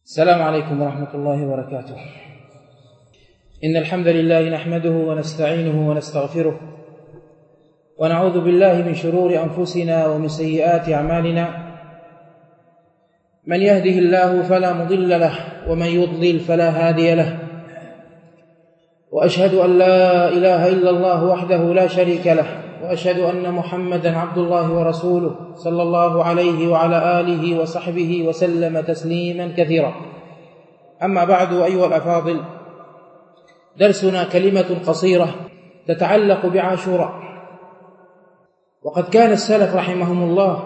السلام عليكم ورحمة الله وبركاته. إن الحمد لله نحمده ونستعينه ونستغفره ونعوذ بالله من شرور أنفسنا ومن سيئات أعمالنا. من يهده الله فلا مضل له ومن يضلل فلا هادي له، وأشهد أن لا إله إلا الله وحده لا شريك له، وأشهد أن محمدا عبد الله ورسوله صلى الله عليه وعلى آله وصحبه وسلم تسليما كثيرا. أما بعد، أيها الأفاضل، درسنا كلمة قصيرة تتعلق بعاشوراء. وقد كان السلف رحمهم الله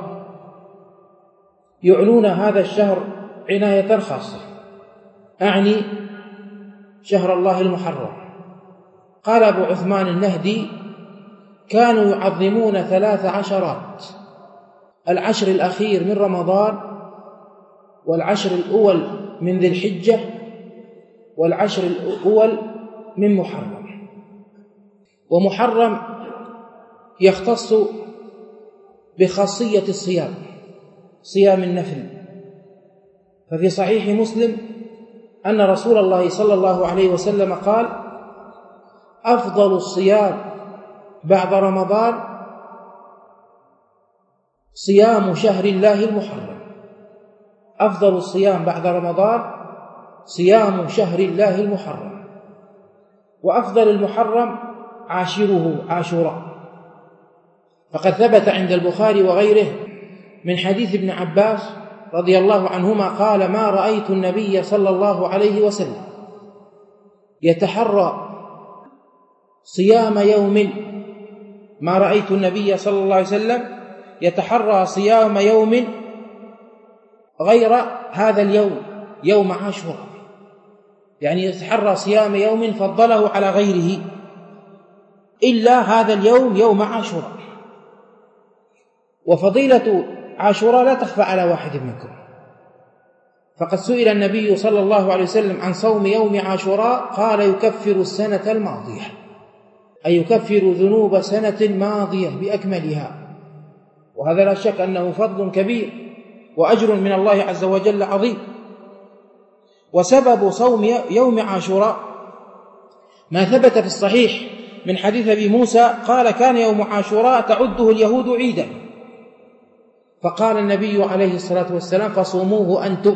يعنون هذا الشهر عناية خاصة، أعني شهر الله المحرم. قال أبو عثمان النهدي: كانوا يعظمون 13 العشر الأخير من رمضان، والعشر الأول من ذي الحجة، والعشر الأول من محرم. ومحرم يختص بخاصية الصيام، صيام النفل. ففي صحيح مسلم أن رسول الله صلى الله عليه وسلم قال: أفضل الصيام بعد رمضان صيام شهر الله المحرم. أفضل الصيام بعد رمضان صيام شهر الله المحرم، وأفضل المحرم عاشره عاشوراء. فقد ثبت عند البخاري وغيره من حديث ابن عباس رضي الله عنهما قال: ما رأيت النبي صلى الله عليه وسلم يتحرى صيام يوم ما رأيت النبي صلى الله عليه وسلم يتحرى صيام يوم غير هذا اليوم، يوم عاشوراء، يعني يتحرى صيام يوم فضله على غيره إلا هذا اليوم، يوم عاشوراء. وفضيلة عاشوراء لا تخفى على واحد منكم، فقد سئل النبي صلى الله عليه وسلم عن صوم يوم عاشوراء قال: يكفر السنة الماضية، أي يكفر ذنوب سنة ماضية بأكملها. وهذا لا شك أنه فضل كبير وأجر من الله عز وجل عظيم. وسبب صوم يوم عاشوراء ما ثبت في الصحيح من حديث أبي موسى قال: كان يوم عاشوراء تعده اليهود عيدا، فقال النبي عليه الصلاة والسلام: فصوموه أنتم.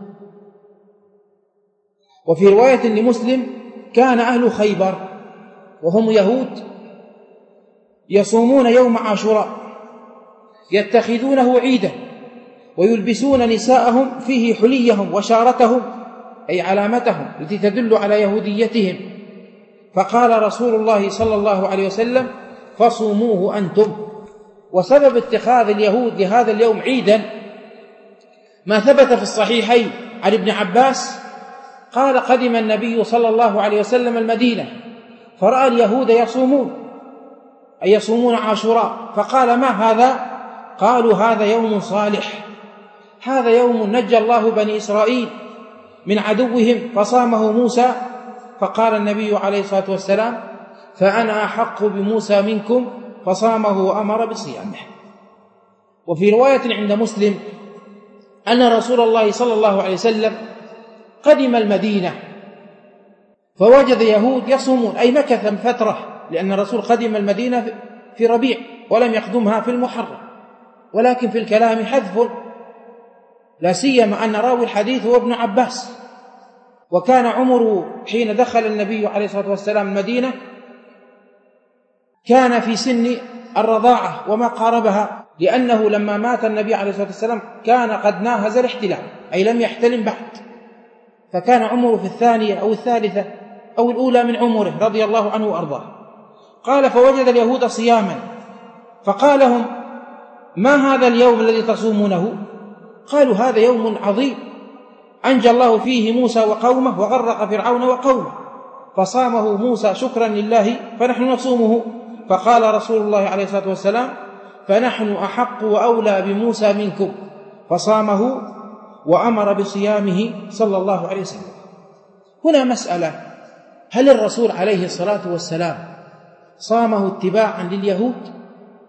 وفي رواية لمسلم: كان أهل خيبر وهم يهود يصومون يوم عاشوراء، يتخذونه عيدا، ويلبسون نساءهم فيه حليهم وشارتهم، أي علامتهم التي تدل على يهوديتهم. فقال رسول الله صلى الله عليه وسلم: فصوموه أنتم. وسبب اتخاذ اليهود لهذا اليوم عيدا ما ثبت في الصحيحين عن ابن عباس قال: قدم النبي صلى الله عليه وسلم المدينة فرأى اليهود يصومون، أي يصومون عاشوراء، فقال: ما هذا؟ قالوا: هذا يوم صالح، هذا يوم نجى الله بني إسرائيل من عدوهم فصامه موسى. فقال النبي عليه الصلاة والسلام: فأنا أحق بموسى منكم، فصامه وأمر بصيامه. وفي رواية عند مسلم أن رسول الله صلى الله عليه وسلم قدم المدينة فوجد يهود يصومون، أي مكث فترة، لأن الرسول قدم المدينة في ربيع ولم يقدمها في المحرم، ولكن في الكلام حذف، لا سيما أن راوي الحديث هو ابن عباس، وكان عمره حين دخل النبي عليه الصلاة والسلام المدينة كان في سن الرضاعة وما قاربها، لأنه لما مات النبي عليه الصلاة والسلام كان قد ناهز الاحتلام، أي لم يحتلم بعد، فكان عمره في الثانية أو الثالثة أو الأولى من عمره رضي الله عنه وأرضاه. قال: فوجد اليهود صياما، فقال لهم: ما هذا اليوم الذي تصومونه؟ قالوا: هذا يوم عظيم أنجى الله فيه موسى وقومه وغرق فرعون وقومه، فصامه موسى شكرا لله فنحن نصومه. فقال رسول الله عليه الصلاة والسلام: فنحن أحق وأولى بموسى منكم، فصامه وأمر بصيامه صلى الله عليه وسلم. هنا مسألة: هل الرسول عليه الصلاة والسلام صامه اتباعا لليهود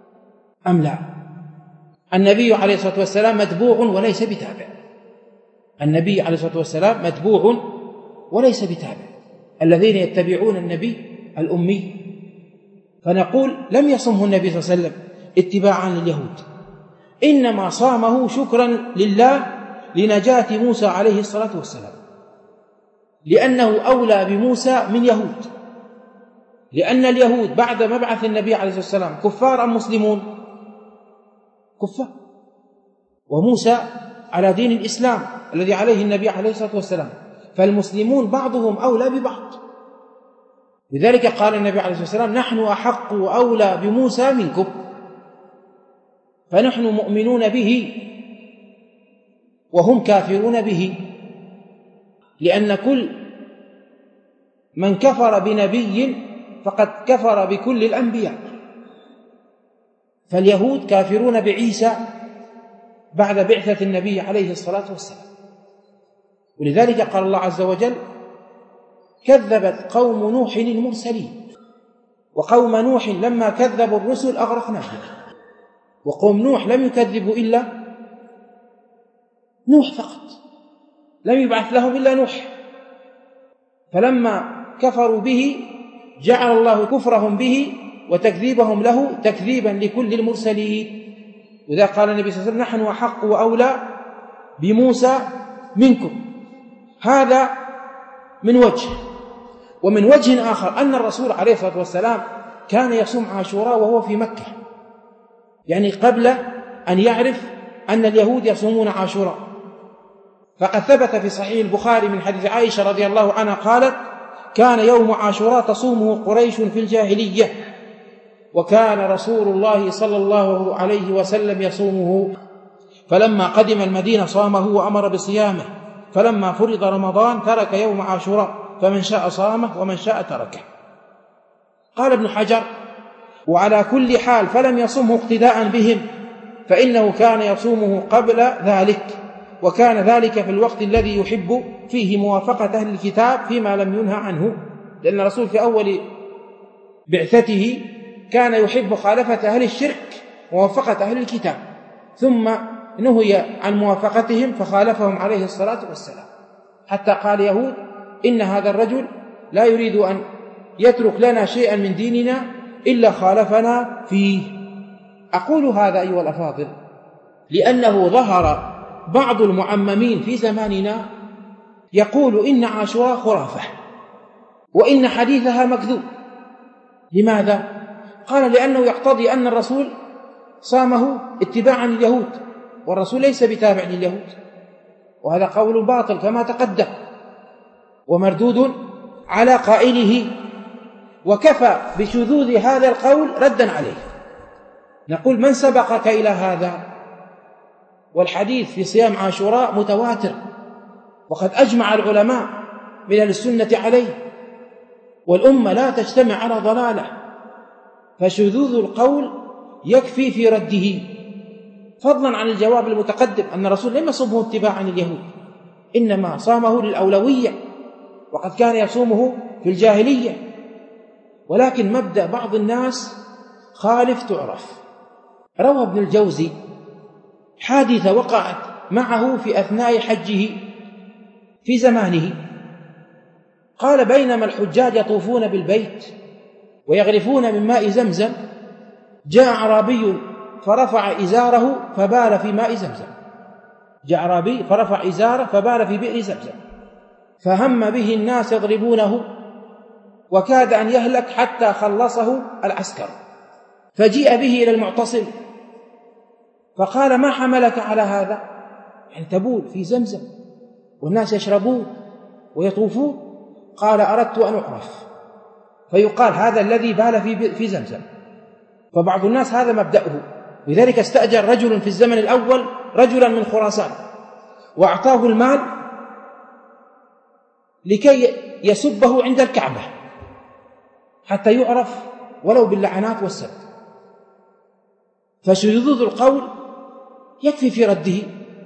أم لا؟ النبي عليه الصلاة والسلام متبوع وليس بتابع، النبي عليه الصلاة والسلام متبوع وليس بتابع، الذين يتبعون النبي الأمي. فنقول لم يصمه النبي صلى الله عليه وسلم اتباعا لليهود، إنما صامه شكرا لله لنجاة موسى عليه الصلاة والسلام، لأنه أولى بموسى من يهود، لأن اليهود بعد مبعث النبي عليه الصلاة والسلام كفار أم مسلمون؟ كفار، وموسى على دين الإسلام الذي عليه النبي عليه الصلاة والسلام، فالمسلمون بعضهم أولى ببعض. لذلك قال النبي عليه الصلاة والسلام نحن أحق وأولى بموسى منكم، فنحن مؤمنون به وهم كافرون به، لأن كل من كفر بنبي فقد كفر بكل الأنبياء، فاليهود كافرون بعيسى بعد بعثة النبي عليه الصلاة والسلام. ولذلك قال الله عز وجل كذبت قوم نوح المرسلين، وقوم نوح لما كذبوا الرسل أغرقناهم، وقوم نوح لم يكذبوا إلا نوح فقط، لم يبعث لهم إلا نوح، فلما كفروا به جعل الله كفرهم به وتكذيبهم له تكذيبا لكل المرسلين. وإذا قال النبي صلى الله عليه وسلم نحن أحق وأولى بموسى منكم، هذا من وجه. ومن وجه آخر أن الرسول عليه الصلاة والسلام كان يصوم عاشوراء وهو في مكة، يعني قبل أن يعرف أن اليهود يصومون عاشوراء. فقد ثبت في صحيح البخاري من حديث عائشة رضي الله عنها قالت كان يوم عاشوراء تصومه قريش في الجاهلية، وكان رسول الله صلى الله عليه وسلم يصومه، فلما قدم المدينة صامه وأمر بصيامه، فلما فرض رمضان ترك يوم عاشوراء، فمن شاء صامه ومن شاء تركه. قال ابن حجر وعلى كل حال فلم يصمه اقتداء بهم، فإنه كان يصومه قبل ذلك، وكان ذلك في الوقت الذي يحب فيه موافقة أهل الكتاب فيما لم ينهى عنه، لأن الرسول في أول بعثته كان يحب مخالفة أهل الشرك وموافقة أهل الكتاب، ثم نهي عن موافقتهم فخالفهم عليه الصلاة والسلام، حتى قال يهود إن هذا الرجل لا يريد أن يترك لنا شيئا من ديننا إلا خالفنا فيه. أقول هذا أيها الأفاضل لأنه ظهر بعض المعممين في زماننا يقول إن عاشوراء خرافة وإن حديثها مكذوب. لماذا؟ قال لأنه يقتضي أن الرسول صامه اتباعا لليهود، والرسول ليس بتابع لليهود، وهذا قول باطل كما تقدم ومردود على قائله، وكفى بشذوذ هذا القول ردا عليه. نقول من سبقك إلى هذا؟ والحديث في صيام عاشوراء متواتر، وقد أجمع العلماء من أهل السنة عليه، والأمة لا تجتمع على ضلالة، فشذوذ القول يكفي في رده، فضلا عن الجواب المتقدم أن الرسول لم يصومه اتباعا لليهود، إنما صامه للأولوية، وقد كان يصومه في الجاهلية، ولكن مبدأ بعض الناس خالف تعرف. روى ابن الجوزي حادثة وقعت معه في أثناء حجه في زمانه، قال بينما الحجاج يطوفون بالبيت ويغرفون من ماء زمزم جاء أعرابي فرفع إزاره فبال في ماء زمزم، جاء أعرابي فرفع إزاره فبال في بئر زمزم، فهم به الناس يضربونه وكاد أن يهلك حتى خلصه العسكر، فجيء به إلى المعتصم فقال ما حملك على هذا؟ يعني تبول في زمزم والناس يشربون ويطوفون. قال أردت أن أعرف فيقال هذا الذي بال في زمزم. فبعض الناس هذا مبدأه، لذلك استأجر رجل في الزمن الأول رجلا من خراسان وأعطاه المال لكي يسبه عند الكعبة حتى يعرف ولو باللعنات والسب. فشذوذ القول يكفي في رده.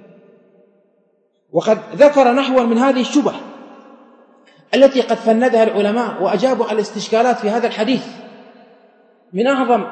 وقد ذكر نحوا من هذه الشبه التي قد فندها العلماء وأجابوا على الاستشكالات في هذا الحديث. من أعظم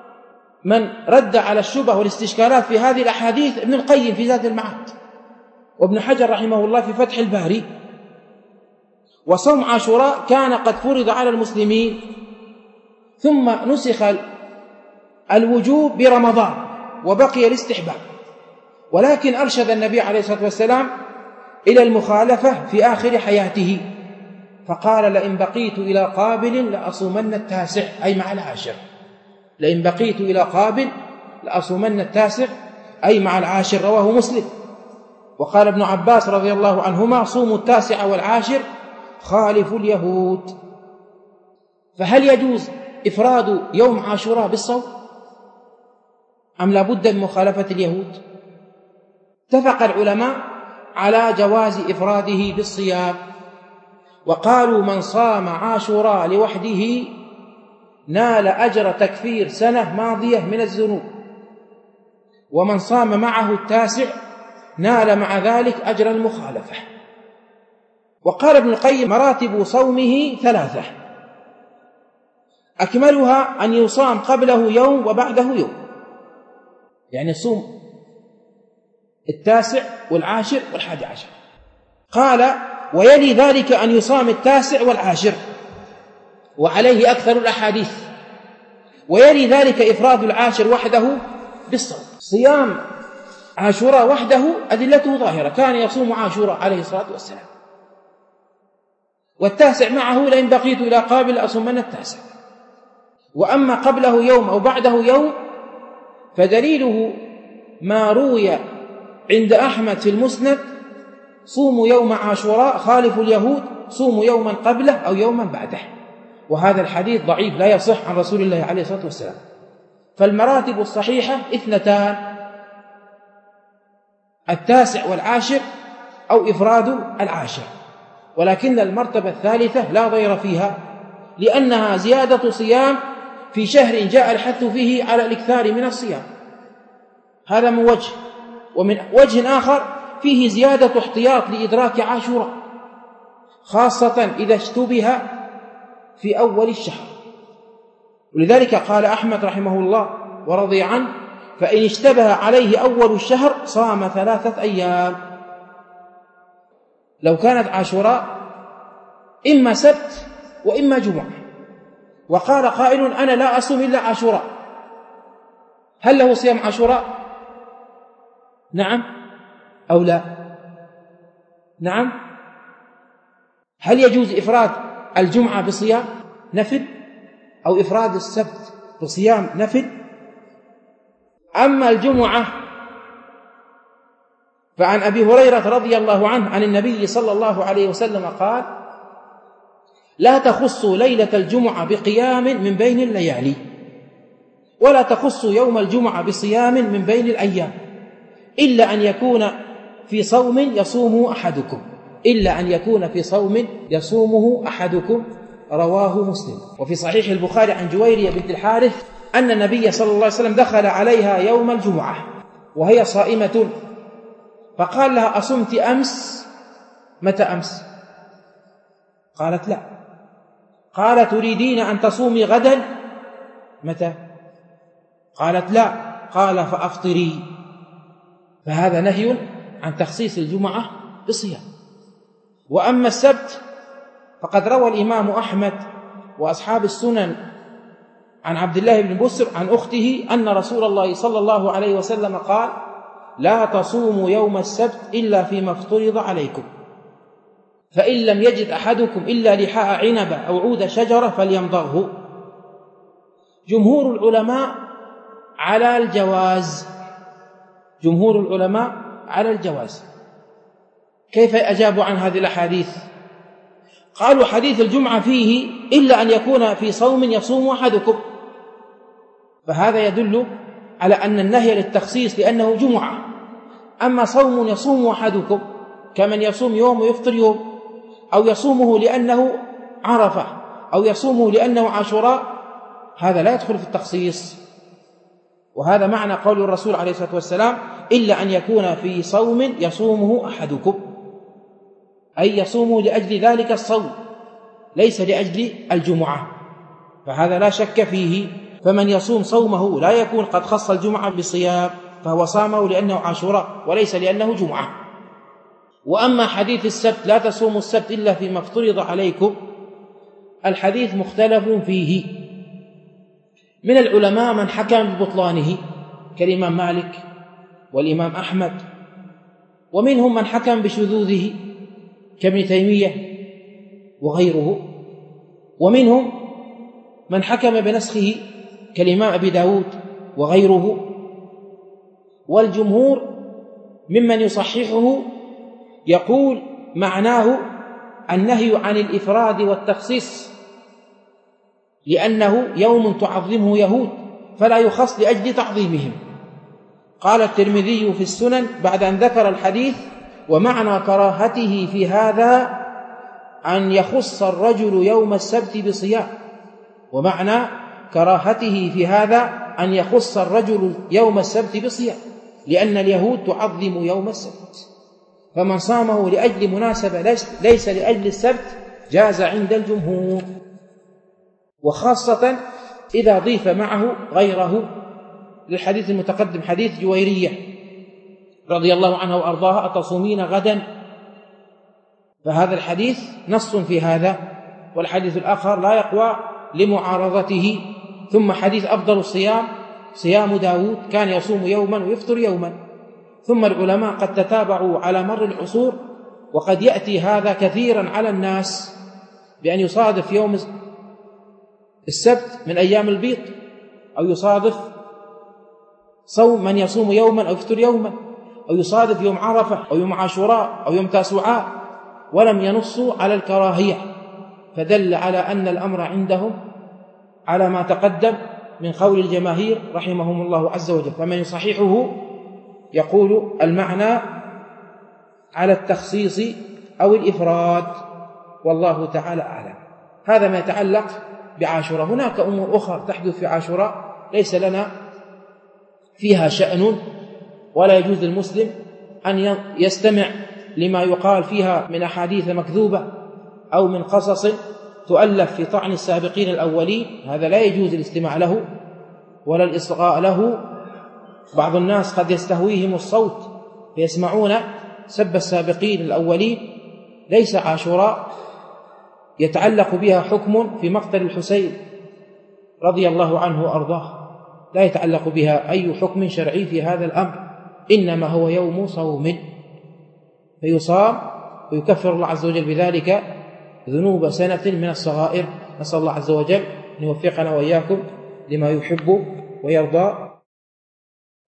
من رد على الشبه والاستشكالات في هذه الأحاديث ابن القيم في زاد المعاد، وابن حجر رحمه الله في فتح الباري: وصوم عاشوراء كان قد فرض على المسلمين ثم نسخ الوجوب برمضان وبقي الاستحباب، ولكن أرشد النبي عليه الصلاة والسلام إلى المخالفة في آخر حياته، فقال: لئن بقيت إلى قابل لأصومن التاسع، أي مع العاشر. لئن بقيت إلى قابل لأصومن التاسع أي مع العاشر، رواه مسلم. وقال ابن عباس رضي الله عنهما: صوموا التاسع والعاشر خالفوا اليهود. فهل يجوز إفراد يوم عاشوراء بالصوم أم لا بد من مخالفة اليهود؟ اتفق العلماء على جواز إفراده بالصيام، وقالوا: من صام عاشوراء لوحده نال أجر تكفير سنة ماضية من الذنوب، ومن صام معه التاسع نال مع ذلك أجر المخالفة. وقال ابن القيم: مراتب صومه 3: أكملها أن يصام قبله يوم وبعده يوم، يعني صوم التاسع والعاشر والحادي عشر. قال: ويلي ذلك أن يصام التاسع والعاشر، وعليه أكثر الأحاديث. ويلي ذلك إفراد العاشر وحده بالصوم. صيام عاشوراء وحده أدلته ظاهرة، كان يصوم عاشوراء عليه الصلاة والسلام. والتاسع معه: لئن بقيت إلى قابل أصومن التاسع. وأما قبله يوم أو بعده يوم فدليله ما روي عند أحمد في المسند: صوموا يوم عاشوراء خالفوا اليهود، صوموا يوما قبله أو يوما بعده. وهذا الحديث ضعيف لا يصح عن رسول الله عليه الصلاة والسلام. فالمراتب الصحيحة 2: التاسع والعاشر أو إفراد العاشر. ولكن المرتبة الثالثة لا ضير فيها، لأنها زيادة صيام في شهر جاء الحث فيه على الإكثار من الصيام، هذا من وجه. ومن وجه آخر فيه زيادة احتياط لإدراك عاشوراء، خاصة إذا اشتبه في أول الشهر. ولذلك قال أحمد رحمه الله ورضي عنه: فإن اشتبه عليه أول الشهر صام 3 أيام. لو كانت عاشوراء إما سبت وإما جمعة، وقال قائل: أنا لا أصوم إلا عاشوراء، هل له صيام عاشوراء؟ نعم أو لا؟ نعم. هل يجوز إفراد الجمعة بصيام نفل، أو إفراد السبت بصيام نفل؟ أما الجمعة فعن أبي هريرة رضي الله عنه عن النبي صلى الله عليه وسلم قال: لا تخصوا ليلة الجمعة بقيام من بين الليالي، ولا تخصوا يوم الجمعة بصيام من بين الأيام، إلا أن يكون في صوم يصومه أحدكم، إلا أن يكون في صوم يصومه أحدكم، رواه مسلم. وفي صحيح البخاري عن جويرية بنت الحارث أن النبي صلى الله عليه وسلم دخل عليها يوم الجمعة وهي صائمة، فقال لها: أصمت أمس؟ متى أمس؟ قالت: لا. قال: تريدين أن تصومي غدا؟ متى؟ قالت: لا. قال: فأفطري. فهذا نهي عن تخصيص الجمعة بصيام. وأما السبت فقد روى الإمام أحمد وأصحاب السنن عن عبد الله بن بسر عن أخته أن رسول الله صلى الله عليه وسلم قال: لا تصوموا يوم السبت إلا فيما افترض عليكم، فإن لم يجد أحدكم إلا لحاء عنبة أو عود شجرة فليمضغه. جمهور العلماء على الجواز، جمهور العلماء على الجواز. كيف أجابوا عن هذه الأحاديث؟ قالوا: حديث الجمعة فيه إلا أن يكون في صوم يصوم أحدكم، فهذا يدل على أن النهي للتخصيص لأنه جمعة. أما صوم يصوم أحدكم كمن يصوم يوم ويفطر يوم، أو يصومه لأنه عرفة، أو يصومه لأنه عاشوراء، هذا لا يدخل في التخصيص. وهذا معنى قول الرسول عليه الصلاة والسلام: إلا أن يكون في صوم يصومه أحدكم، أي يصومه لأجل ذلك الصوم ليس لأجل الجمعة، فهذا لا شك فيه. فمن يصوم صومه لا يكون قد خص الجمعة بصيام، فهو صامه لأنه عاشوراء وليس لأنه جمعة. وأما حديث السبت لا تصوموا السبت إلا فيما افترض عليكم، الحديث مختلف فيه، من العلماء من حكم ببطلانه كالإمام مالك والإمام أحمد، ومنهم من حكم بشذوذه كابن تيمية وغيره، ومنهم من حكم بنسخه كالإمام أبي داود وغيره، والجمهور ممن يصححه يقول معناه النهي عن الإفراد والتخصيص، لأنه يوم تعظمه يهود فلا يخص لأجل تعظيمهم. قال الترمذي في السنن بعد أن ذكر الحديث: ومعنى كراهته في هذا أن يخص الرجل يوم السبت بصيام، ومعنى كراهته في هذا أن يخص الرجل يوم السبت بصيام، لأن اليهود تعظم يوم السبت، فمن صامه لأجل مناسبة ليس لأجل السبت جاز عند الجمهور، وخاصة إذا ضيف معه غيره للحديث المتقدم حديث جويرية رضي الله عنها وأرضاها: أتصومين غدا؟ فهذا الحديث نص في هذا، والحديث الآخر لا يقوى لمعارضته. ثم حديث أفضل الصيام صيام داود كان يصوم يوما ويفطر يوما. ثم العلماء قد تتابعوا على مر العصور، وقد يأتي هذا كثيرا على الناس بأن يصادف يوم السبت من أيام البيض، أو يصادف صوم من يصوم يوما أو يفطر يوما، أو يصادف يوم عرفة أو يوم عاشوراء أو يوم تاسوعاء، ولم ينصوا على الكراهية، فدل على أن الأمر عندهم على ما تقدم من قول الجماهير رحمهم الله عز وجل. فمن يصححه يقول المعنى على التخصيص أو الإفراد، والله تعالى أعلم. هذا ما يتعلق بعاشوراء. هناك أمور أخرى تحدث في عاشوراء ليس لنا فيها شأن، ولا يجوز للمسلم أن يستمع لما يقال فيها من أحاديث مكذوبة أو من قصص تؤلف في طعن السابقين الأولين، هذا لا يجوز الاستماع له ولا الإصغاء له. بعض الناس قد يستهويهم الصوت فيسمعون سب السابقين الأولين. ليس عاشوراء يتعلق بها حكم في مقتل الحسين رضي الله عنه وأرضاه، لا يتعلق بها أي حكم شرعي في هذا الأمر، إنما هو يوم صوم فيصام ويكفر الله عز وجل بذلك ذنوب سنة من الصغائر. نسأل الله عز وجل أن يوفقنا وإياكم لما يحب ويرضى.